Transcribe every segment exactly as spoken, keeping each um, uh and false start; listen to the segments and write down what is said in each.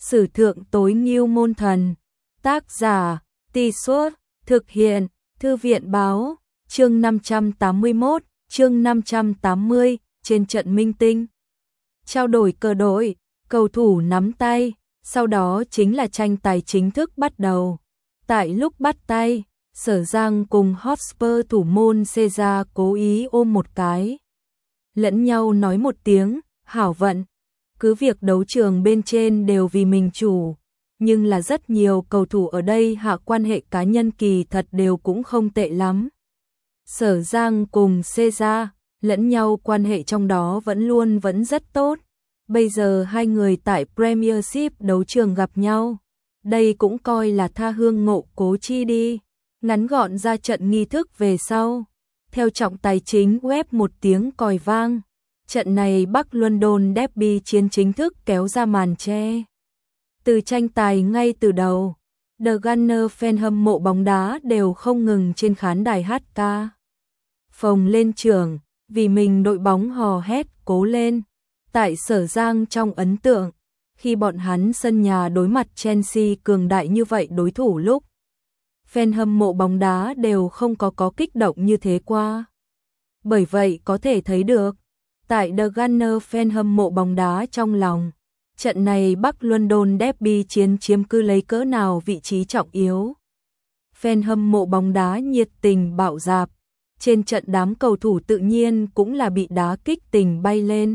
Sử thượng tối ngưu môn thần. Tác giả, Tì Suốt, thực hiện, Thư viện báo, chương năm trăm tám mươi mốt, chương năm trăm tám mươi, trên trận minh tinh. Trao đổi cờ đội, cầu thủ nắm tay, sau đó chính là tranh tài chính thức bắt đầu. Tại lúc bắt tay, Sở Giang cùng Hotspur thủ môn Caesar cố ý ôm một cái. Lẫn nhau nói một tiếng, hảo vận. Cứ việc đấu trường bên trên đều vì mình chủ, nhưng là rất nhiều cầu thủ ở đây hạ quan hệ cá nhân kỳ thật đều cũng không tệ lắm. Sở Giang cùng Caesar, lẫn nhau quan hệ trong đó vẫn luôn vẫn rất tốt. Bây giờ hai người tại Premiership đấu trường gặp nhau, đây cũng coi là tha hương ngộ cố chi đi. Ngắn gọn ra trận nghi thức về sau, theo trọng tài chính web một tiếng còi vang, trận này Bắc London Derby chiến chính thức kéo ra màn che. Từ tranh tài ngay từ đầu, The Gunner fan hâm mộ bóng đá đều không ngừng trên khán đài hát ca. Phồng lên trưởng, vì mình đội bóng hò hét cố lên. Tại Sở Giang trong ấn tượng, khi bọn hắn sân nhà đối mặt Chelsea cường đại như vậy đối thủ lúc, fan hâm mộ bóng đá đều không có có kích động như thế qua. Bởi vậy có thể thấy được, tại The Gunner fan hâm mộ bóng đá trong lòng, trận này Bắc London Derby chiến chiếm cứ lấy cỡ nào vị trí trọng yếu. Fan hâm mộ bóng đá nhiệt tình bạo dạp, trên trận đám cầu thủ tự nhiên cũng là bị đá kích tình bay lên.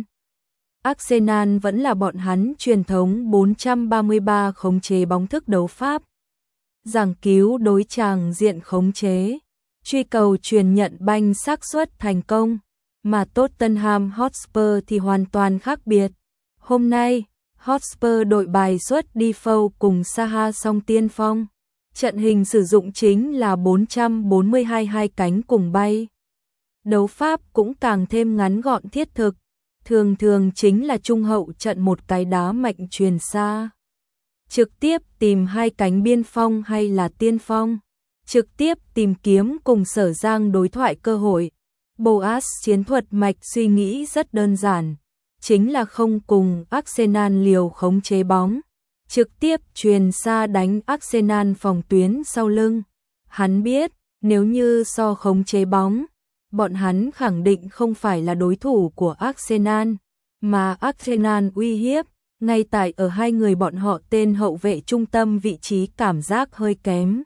Arsenal vẫn là bọn hắn truyền thống bốn ba ba khống chế bóng thức đấu pháp. Giảng cứu đối tràng diện khống chế, truy cầu truyền nhận banh xác suất thành công, mà Tottenham Hotspur thì hoàn toàn khác biệt. Hôm nay, Hotspur đội bài xuất Defoe cùng Saha song tiên phong. Trận hình sử dụng chính là bốn bốn hai hai cánh cùng bay. Đấu pháp cũng càng thêm ngắn gọn thiết thực, thường thường chính là trung hậu trận một cái đá mạnh truyền xa. Trực tiếp tìm hai cánh biên phong hay là tiên phong, trực tiếp tìm kiếm cùng Sở Giang đối thoại cơ hội. Boas chiến thuật mạch suy nghĩ rất đơn giản, chính là không cùng Arsenal liều khống chế bóng, trực tiếp truyền xa đánh Arsenal phòng tuyến sau lưng. Hắn biết, nếu như so khống chế bóng, bọn hắn khẳng định không phải là đối thủ của Arsenal, mà Arsenal uy hiếp ngay tại ở hai người bọn họ tên hậu vệ trung tâm vị trí cảm giác hơi kém.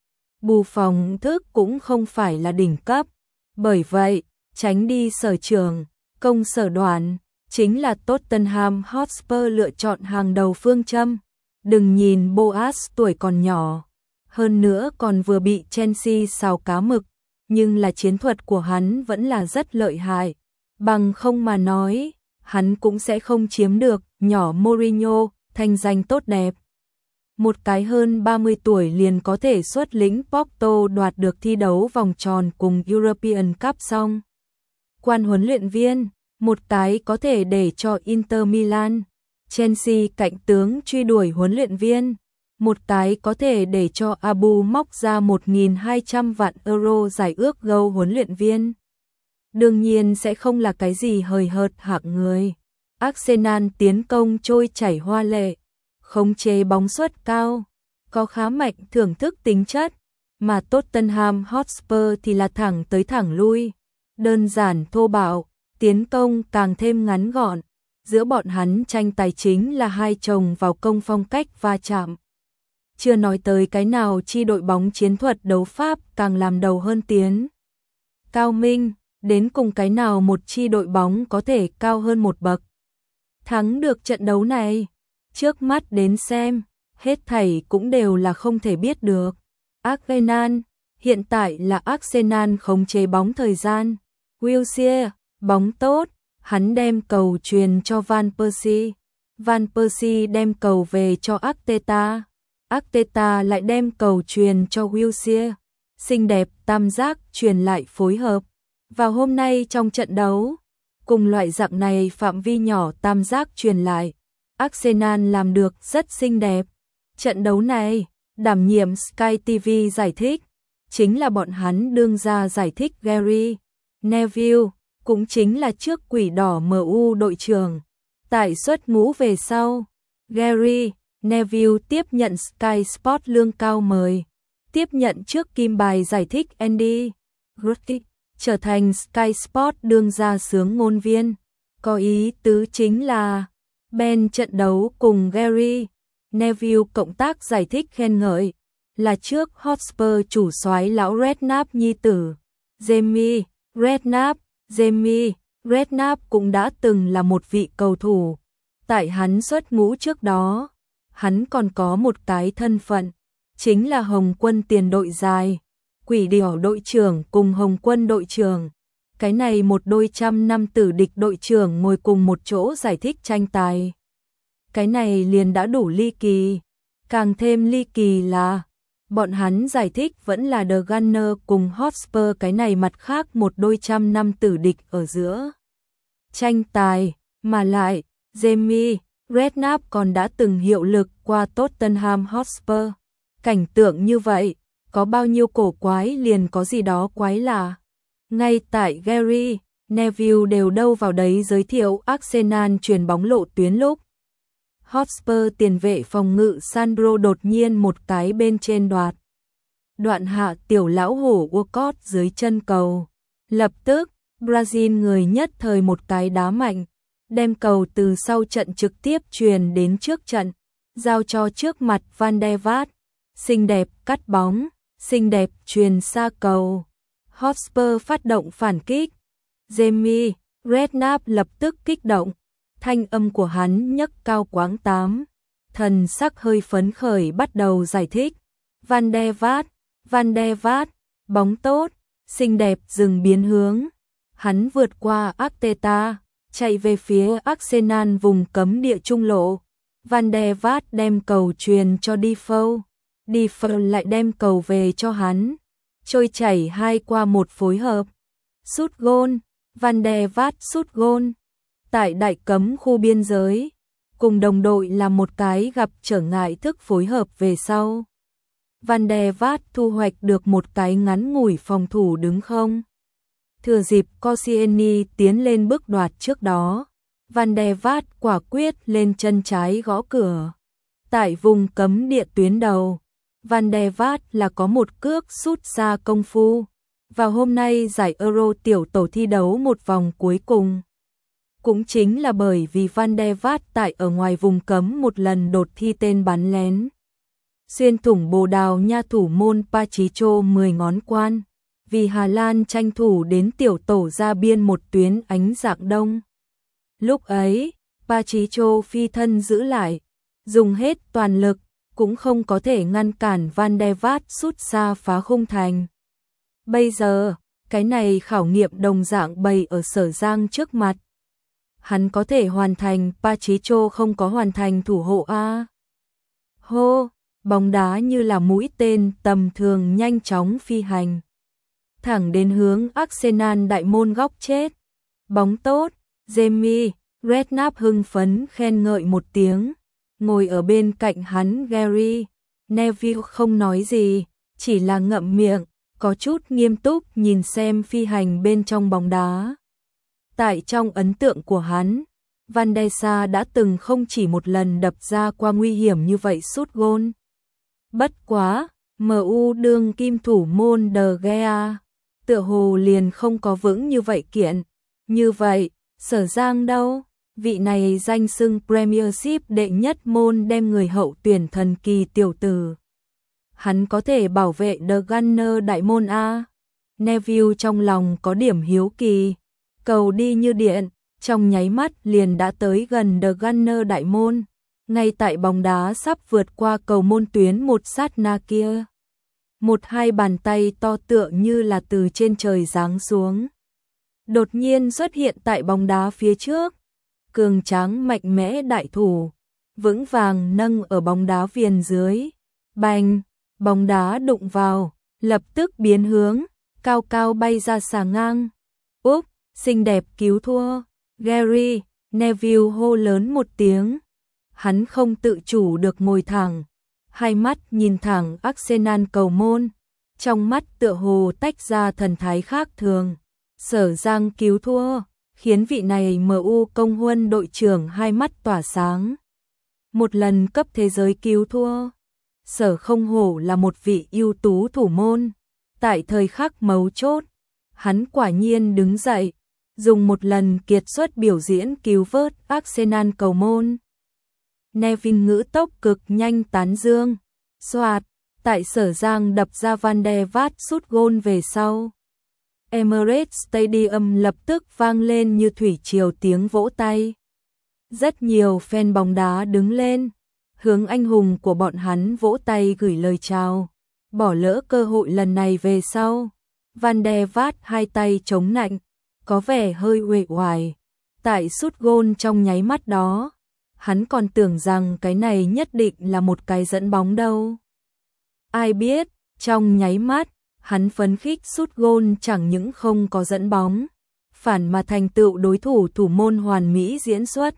Bù phòng thức cũng không phải là đỉnh cấp, bởi vậy, tránh đi sở trường, công sở đoàn, chính là Tottenham Hotspur lựa chọn hàng đầu phương châm. Đừng nhìn Boas tuổi còn nhỏ, hơn nữa còn vừa bị Chelsea xào cá mực, nhưng là chiến thuật của hắn vẫn là rất lợi hại. Bằng không mà nói, hắn cũng sẽ không chiếm được nhỏ Mourinho thành danh tốt đẹp. Một cái hơn ba mươi tuổi liền có thể xuất lĩnh Porto đoạt được thi đấu vòng tròn cùng European Cup xong. Quan huấn luyện viên, một cái có thể để cho Inter Milan, Chelsea cạnh tướng truy đuổi huấn luyện viên, một cái có thể để cho Abu móc ra một nghìn hai trăm vạn euro giải ước gâu huấn luyện viên. Đương nhiên sẽ không là cái gì hời hợt hạng người. Arsenal tiến công trôi chảy hoa lệ, khống chế bóng suất cao, có khá mạnh thưởng thức tính chất, mà Tottenham Hotspur thì là thẳng tới thẳng lui, đơn giản thô bạo, tiến công càng thêm ngắn gọn. Giữa bọn hắn tranh tài chính là hai chồng vào công phong cách va chạm. Chưa nói tới cái nào chi đội bóng chiến thuật đấu pháp càng làm đầu hơn tiến cao minh, đến cùng cái nào một chi đội bóng có thể cao hơn một bậc. Thắng được trận đấu này, trước mắt đến xem, hết thảy cũng đều là không thể biết được. Arsenal, hiện tại là Arsenal khống chế bóng thời gian. Wilshere, bóng tốt, hắn đem cầu truyền cho Van Persie. Van Persie đem cầu về cho Arteta. Arteta lại đem cầu truyền cho Wilshere. Xinh đẹp tam giác truyền lại phối hợp. Vào hôm nay trong trận đấu, cùng loại dạng này phạm vi nhỏ tam giác truyền lại, Arsenal làm được rất xinh đẹp. Trận đấu này, đảm nhiệm Sky ti vi giải thích, chính là bọn hắn đương ra giải thích Gary Neville, cũng chính là trước quỷ đỏ em u đội trưởng. Tại suất ngũ về sau, Gary Neville tiếp nhận Sky Sport lương cao mời, tiếp nhận trước kim bài giải thích Andy Roddick, trở thành Sky Sport đương gia xướng ngôn viên. Có ý tứ chính là Ben trận đấu cùng Gary Neville cộng tác giải thích khen ngợi là trước Hotspur chủ soái lão Redknapp nhi tử Jamie Redknapp. Jamie Redknapp cũng đã từng là một vị cầu thủ. Tại hắn xuất ngũ trước đó, hắn còn có một cái thân phận, chính là Hồng Quân tiền đội dài, Quỷ Điểu đội trưởng cùng Hồng Quân đội trưởng. Cái này một đôi trăm năm tử địch đội trưởng ngồi cùng một chỗ giải thích tranh tài. Cái này liền đã đủ ly kỳ. Càng thêm ly kỳ là bọn hắn giải thích vẫn là The Gunner cùng Hotspur, cái này mặt khác một đôi trăm năm tử địch ở giữa tranh tài, mà lại Jamie Redknapp còn đã từng hiệu lực qua Tottenham Hotspur. Cảnh tượng như vậy, có bao nhiêu cổ quái liền có gì đó quái lạ. Ngay tại Gary Neville đều đâu vào đấy giới thiệu Arsenal chuyền bóng lộ tuyến lúc Hotspur tiền vệ phòng ngự Sandro đột nhiên một cái bên trên đoạt. Đoạn hạ tiểu lão hổ Walcott dưới chân cầu. Lập tức, Brazil người nhất thời một cái đá mạnh, đem cầu từ sau trận trực tiếp truyền đến trước trận, giao cho trước mặt Van der Vaart. Xinh đẹp cắt bóng, xinh đẹp truyền xa cầu. Hotspur phát động phản kích. Jamie Redknapp lập tức kích động. Thanh âm của hắn nhấc cao quãng tám. Thần sắc hơi phấn khởi bắt đầu giải thích. Van der Vaart, Van der Vaart, bóng tốt, xinh đẹp dừng biến hướng. Hắn vượt qua Arteta, chạy về phía Arsenal vùng cấm địa trung lộ. Van der Vaart đem cầu truyền cho Defoe. Defoe lại đem cầu về cho hắn. Trôi chảy hai qua một phối hợp. Sút gôn, Van der Vaart sút gôn. Tại đại cấm khu biên giới, cùng đồng đội là một cái gặp trở ngại thức phối hợp về sau. Van der Vaart thu hoạch được một cái ngắn ngủi phòng thủ đứng không. Thừa dịp Koscielny tiến lên bước đoạt trước đó, Van der Vaart quả quyết lên chân trái gõ cửa. Tại vùng cấm địa tuyến đầu, Van der Vaart là có một cước sút xa công phu. Vào hôm nay giải Euro tiểu tổ thi đấu một vòng cuối cùng. Cũng chính là bởi vì Van der Vaart tại ở ngoài vùng cấm một lần đột thi tên bắn lén. Xuyên thủng Bồ Đào Nha thủ môn Patricio mười ngón quan. Vì Hà Lan tranh thủ đến tiểu tổ ra biên một tuyến ánh dạng đông. Lúc ấy, Patricio phi thân giữ lại, dùng hết toàn lực, cũng không có thể ngăn cản Van der Vaart sút xa phá khung thành. Bây giờ, cái này khảo nghiệm đồng dạng bày ở Sở Giang trước mặt. Hắn có thể hoàn thành, Patricio không có hoàn thành thủ hộ A. Hô, bóng đá như là mũi tên tầm thường nhanh chóng phi hành. Thẳng đến hướng Arsenal đại môn góc chết. Bóng tốt, Jamie Redknapp hưng phấn khen ngợi một tiếng. Ngồi ở bên cạnh hắn Gary Neville không nói gì, chỉ là ngậm miệng, có chút nghiêm túc nhìn xem phi hành bên trong bóng đá. Tại trong ấn tượng của hắn, Van der Sar đã từng không chỉ một lần đập ra qua nguy hiểm như vậy sút gôn. Bất quá, em u đương kim thủ môn De Gea, tựa hồ liền không có vững như vậy kiện. Như vậy, Sở Giang đâu? Vị này danh xưng Premiership đệ nhất môn đem người hậu tuyển thần kỳ tiểu tử. Hắn có thể bảo vệ The Gunner đại môn A. Neville trong lòng có điểm hiếu kỳ. Cầu đi như điện, trong nháy mắt liền đã tới gần The Gunner đại môn. Ngay tại bóng đá sắp vượt qua cầu môn tuyến một sát na kia. Một hai bàn tay to tựa như là từ trên trời giáng xuống. Đột nhiên xuất hiện tại bóng đá phía trước. Cường tráng mạnh mẽ đại thủ, vững vàng nâng ở bóng đá viền dưới. Bành, bóng đá đụng vào, lập tức biến hướng, cao cao bay ra xà ngang. Úp, xinh đẹp cứu thua. Gary Neville hô lớn một tiếng. Hắn không tự chủ được ngồi thẳng, hai mắt nhìn thẳng Arsenal cầu môn, trong mắt tựa hồ tách ra thần thái khác thường. Sở Giang cứu thua, khiến vị này em u công huân đội trưởng hai mắt tỏa sáng. một lần cấp thế giới cứu thua. Sở không hổ là một vị ưu tú thủ môn. Tại thời khắc mấu chốt, hắn quả nhiên đứng dậy, dùng một lần kiệt xuất biểu diễn cứu vớt Arsenal cầu môn. Neville ngữ tốc cực nhanh tán dương. Soạt, tại Sở Giang đập ra Van der Vaart sút gôn về sau. Emirates Stadium lập tức vang lên như thủy triều tiếng vỗ tay. Rất nhiều fan bóng đá đứng lên, hướng anh hùng của bọn hắn vỗ tay gửi lời chào. Bỏ lỡ cơ hội lần này về sau, Van der Vaart hai tay chống nạnh, có vẻ hơi uể oải. Tại sút gôn trong nháy mắt đó, hắn còn tưởng rằng cái này nhất định là một cái dẫn bóng đâu. Ai biết, trong nháy mắt, hắn phấn khích sút gôn chẳng những không có dẫn bóng, phản mà thành tựu đối thủ thủ môn hoàn mỹ diễn xuất.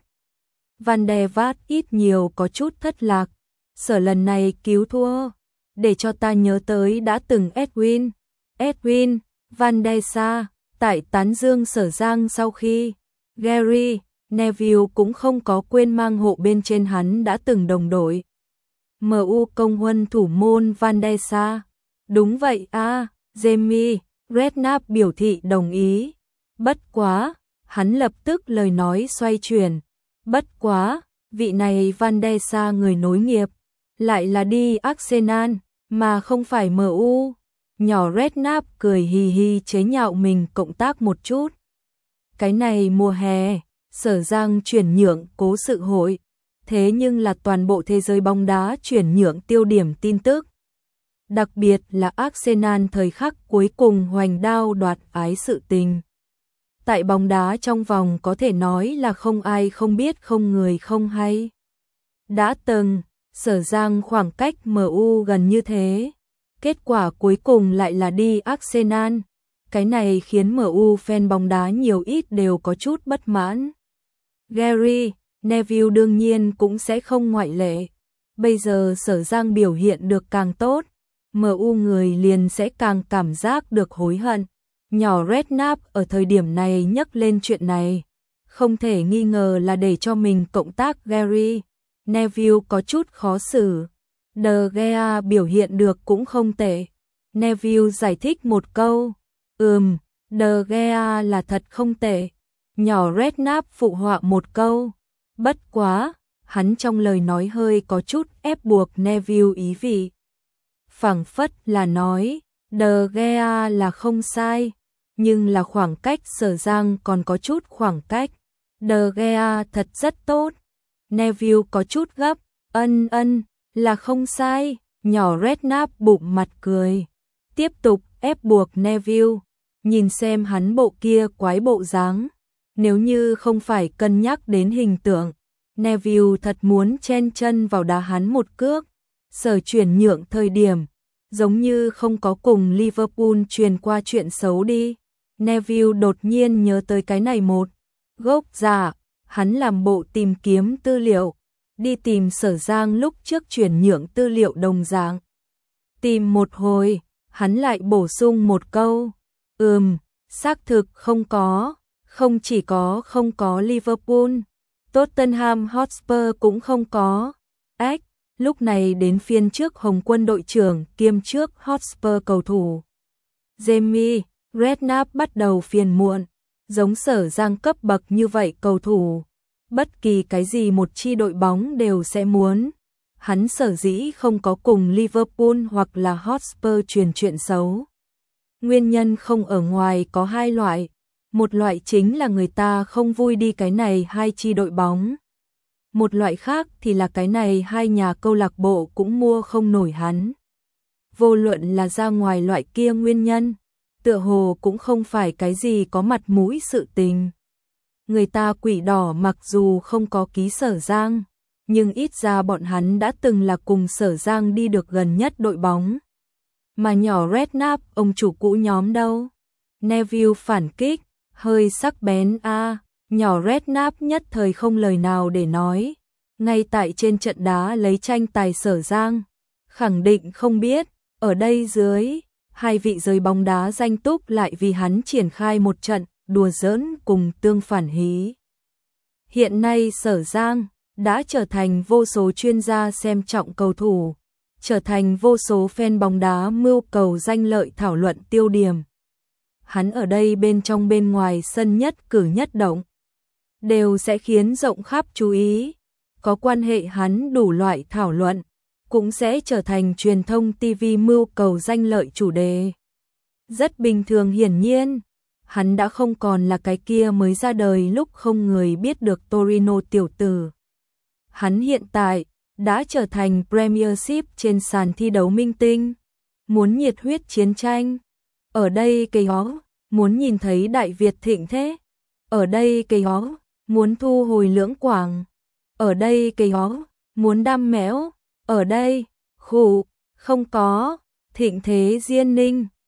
Van der Vaart ít nhiều có chút thất lạc. Sở lần này cứu thua, để cho ta nhớ tới đã từng Edwin, Edwin, Van der Sar, tại tán dương Sở Giang sau khi Gary Neville cũng không có quên mang hộ bên trên hắn đã từng đồng đội. em u công huân thủ môn Van der Sar. Đúng vậy a, à, Jamie Redknapp biểu thị đồng ý. Bất quá, hắn lập tức lời nói xoay chuyển. Bất quá, vị này Van der Sar người nối nghiệp, lại là đi Arsenal, mà không phải em u. Nhỏ Redknapp cười hì hì chế nhạo mình cộng tác một chút. Cái này mùa hè, Sở Giang chuyển nhượng cố sự hội, thế nhưng là toàn bộ thế giới bóng đá chuyển nhượng tiêu điểm tin tức. Đặc biệt là Arsenal thời khắc cuối cùng hoành đao đoạt ái sự tình. Tại bóng đá trong vòng có thể nói là không ai không biết không người không hay. Đã từng, Sở Giang khoảng cách em u gần như thế. Kết quả cuối cùng lại là đi Arsenal. Cái này khiến em u fan bóng đá nhiều ít đều có chút bất mãn. Gary Neville đương nhiên cũng sẽ không ngoại lệ. Bây giờ Sở Giang biểu hiện được càng tốt, em u người liền sẽ càng cảm giác được hối hận. Nhỏ Redknapp ở thời điểm này nhắc lên chuyện này, không thể nghi ngờ là để cho mình cộng tác Gary Neville có chút khó xử. De Gea biểu hiện được cũng không tệ. Neville giải thích một câu, ừm, De Gea là thật không tệ. Nhỏ Redknapp phụ họa một câu, bất quá, hắn trong lời nói hơi có chút ép buộc Neville ý vị. Phảng phất là nói, De Gea là không sai, nhưng là khoảng cách Sở Giang còn có chút khoảng cách. De Gea thật rất tốt. Neville có chút gấp, ân ân, là không sai. Nhỏ Redknapp bụng mặt cười, tiếp tục ép buộc Neville, nhìn xem hắn bộ kia quái bộ dáng. Nếu như không phải cân nhắc đến hình tượng, Neville thật muốn chen chân vào đá hắn một cước. Sở chuyển nhượng thời điểm, giống như không có cùng Liverpool truyền qua chuyện xấu đi. Neville đột nhiên nhớ tới cái này một gốc giả, hắn làm bộ tìm kiếm tư liệu, đi tìm Sở Giang lúc trước chuyển nhượng tư liệu đồng dạng. Tìm một hồi, hắn lại bổ sung một câu, ừm, xác thực không có, không chỉ có không có Liverpool, Tottenham Hotspur cũng không có. Ách, lúc này đến phiên trước Hồng Quân đội trưởng kiêm trước Hotspur cầu thủ Jamie Redknapp bắt đầu phiền muộn, giống Sở Giang cấp bậc như vậy cầu thủ, bất kỳ cái gì một chi đội bóng đều sẽ muốn. Hắn sở dĩ không có cùng Liverpool hoặc là Hotspur truyền chuyện xấu. Nguyên nhân không ở ngoài có hai loại, một loại chính là người ta không vui đi cái này hai chi đội bóng. Một loại khác thì là cái này hai nhà câu lạc bộ cũng mua không nổi hắn. Vô luận là ra ngoài loại kia nguyên nhân, tựa hồ cũng không phải cái gì có mặt mũi sự tình. Người ta Quỷ Đỏ mặc dù không có ký Sở Giang, nhưng ít ra bọn hắn đã từng là cùng Sở Giang đi được gần nhất đội bóng. Mà nhỏ Redknapp ông chủ cũ nhóm đâu? Neville phản kích, hơi sắc bén a, à, nhỏ Redknapp nhất thời không lời nào để nói. Ngay tại trên trận đá lấy tranh tài Sở Giang, khẳng định không biết, ở đây dưới, hai vị giới bóng đá danh túc lại vì hắn triển khai một trận đùa giỡn cùng tương phản hí. Hiện nay Sở Giang, đã trở thành vô số chuyên gia xem trọng cầu thủ, trở thành vô số fan bóng đá mưu cầu danh lợi thảo luận tiêu điểm. Hắn ở đây bên trong bên ngoài sân nhất cử nhất động đều sẽ khiến rộng khắp chú ý, có quan hệ hắn đủ loại thảo luận, cũng sẽ trở thành truyền thông ti vi mưu cầu danh lợi chủ đề. Rất bình thường, hiển nhiên, hắn đã không còn là cái kia mới ra đời lúc không người biết được Torino tiểu tử. Hắn hiện tại đã trở thành Premiership trên sàn thi đấu minh tinh, muốn nhiệt huyết chiến tranh. Ở đây cây ó, muốn nhìn thấy Đại Việt thịnh thế. Ở đây cây ó, muốn thu hồi Lưỡng Quảng. Ở đây cây ó, muốn đam mẽo. Ở đây, khủ, không có, thịnh thế Diên Ninh.